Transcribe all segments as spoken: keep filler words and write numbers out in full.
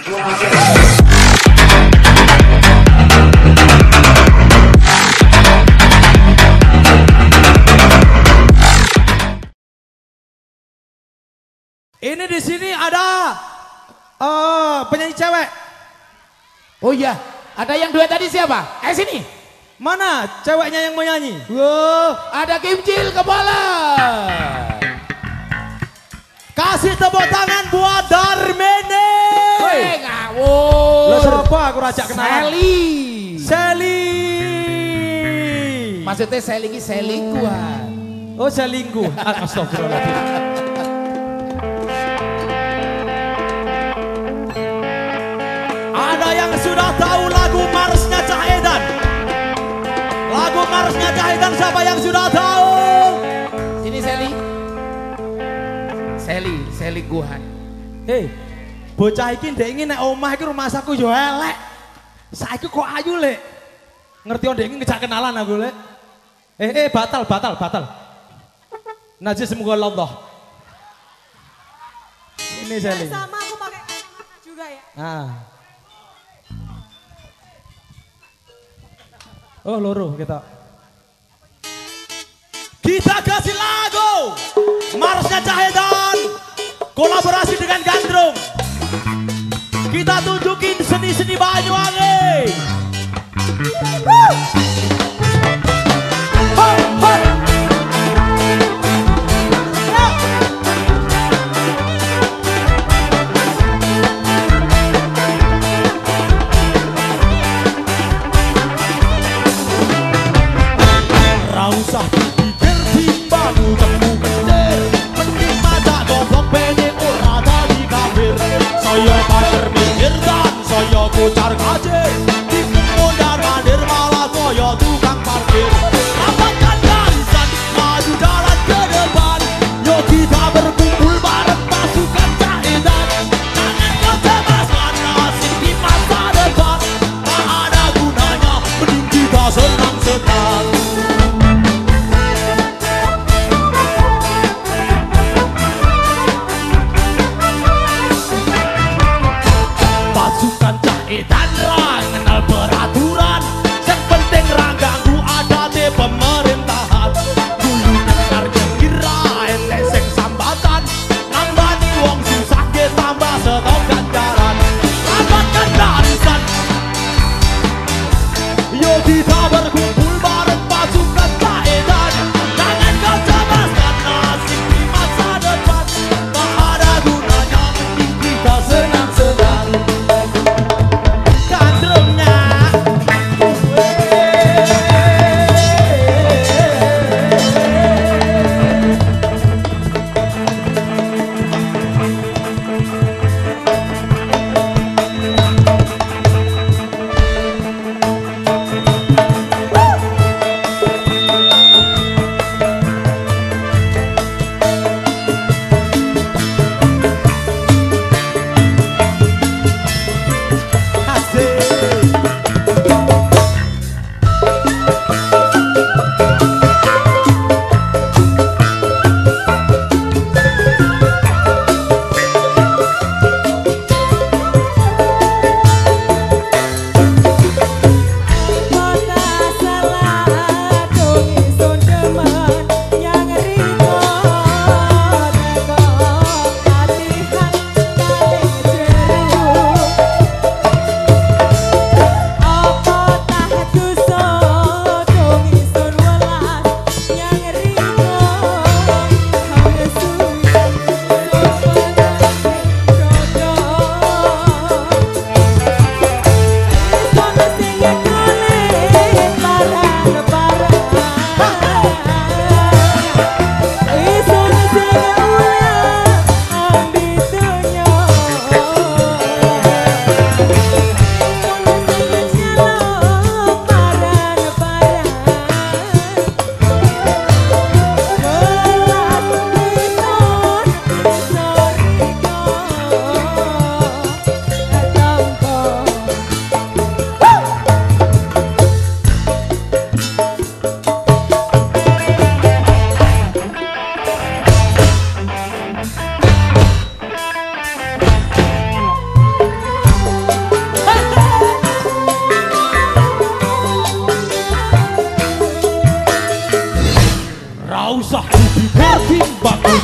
Ini di sini ada uh, penyanyi cewek. Oh iya, ada yang dua tadi siapa? Eh sini. Mana ceweknya yang mau nyanyi? Wow, ada Kim Chill kepala. Kasih tepuk tangan buat Darmene. Woi, ngawur. Lo siapa aku rajak kenalan? Sally. Sally. Maksudnya Sally ini selingkuhan. Oh selingkuh. Astagfirullahaladzim. Ada yang sudah tahu lagu Marsnya Cah Edan? Lagu Marsnya Cah Edan siapa yang sudah tahu? Sini Sally. Sally, selingkuhan. Hei, bocah iki ndek iki nek omah iki rumah saku yo elek. Saiki kok ayu, Lek. Ngerti ndek iki ngejak kenalan aku, Lek. Eh, eh batal, batal, batal. Najis semoga Allah. Ini Sally. Sama aku pakai juga ya. Ah. Oh loro kita. Kita kasih lagu Marsnya Cah Edan kolaborasi dengan Gandrung. Kita tunjukin seni-seni Banyuwangi. Woo! Hoi, hoi. Usah dipikir timbang temu kecer, mending mata goblok bene ora dadi kafir. Saya banter mikir dan saya kucar kajir, dipundar mandir malah koyo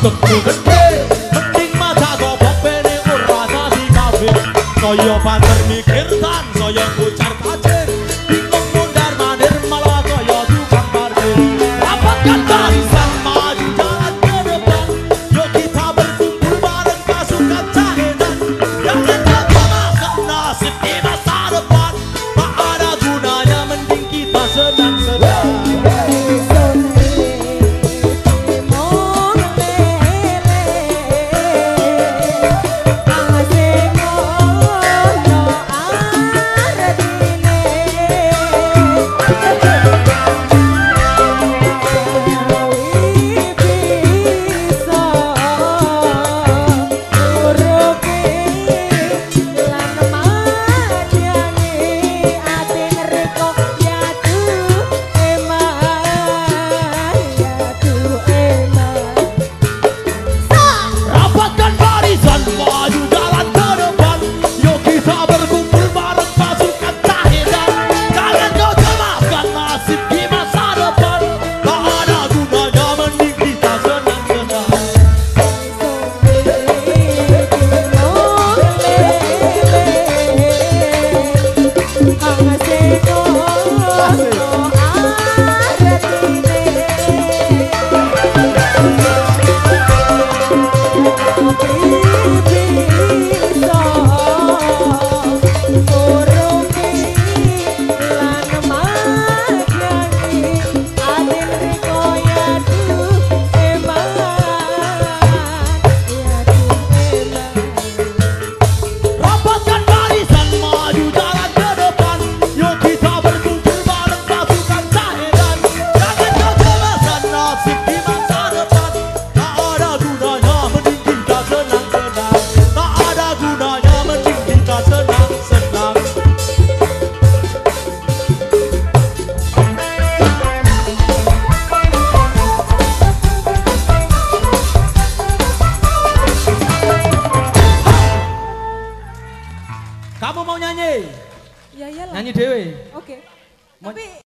utekmu gede mending maca gobok bene ora dadi kafir kaya banter mikir tan saya ujar tajir bingung mundar mandir malah kaya tukang parkir rapatkan barisan maju jalan ke depan yuk kita berkumpul bareng pasukan cahedan jangan kemakan nasib di masa depan tak ada gunanya mending kita senang-senang. Kamu mau nyanyi? Ya iyalah. Nyanyi dewe. Oke. Mau- Tapi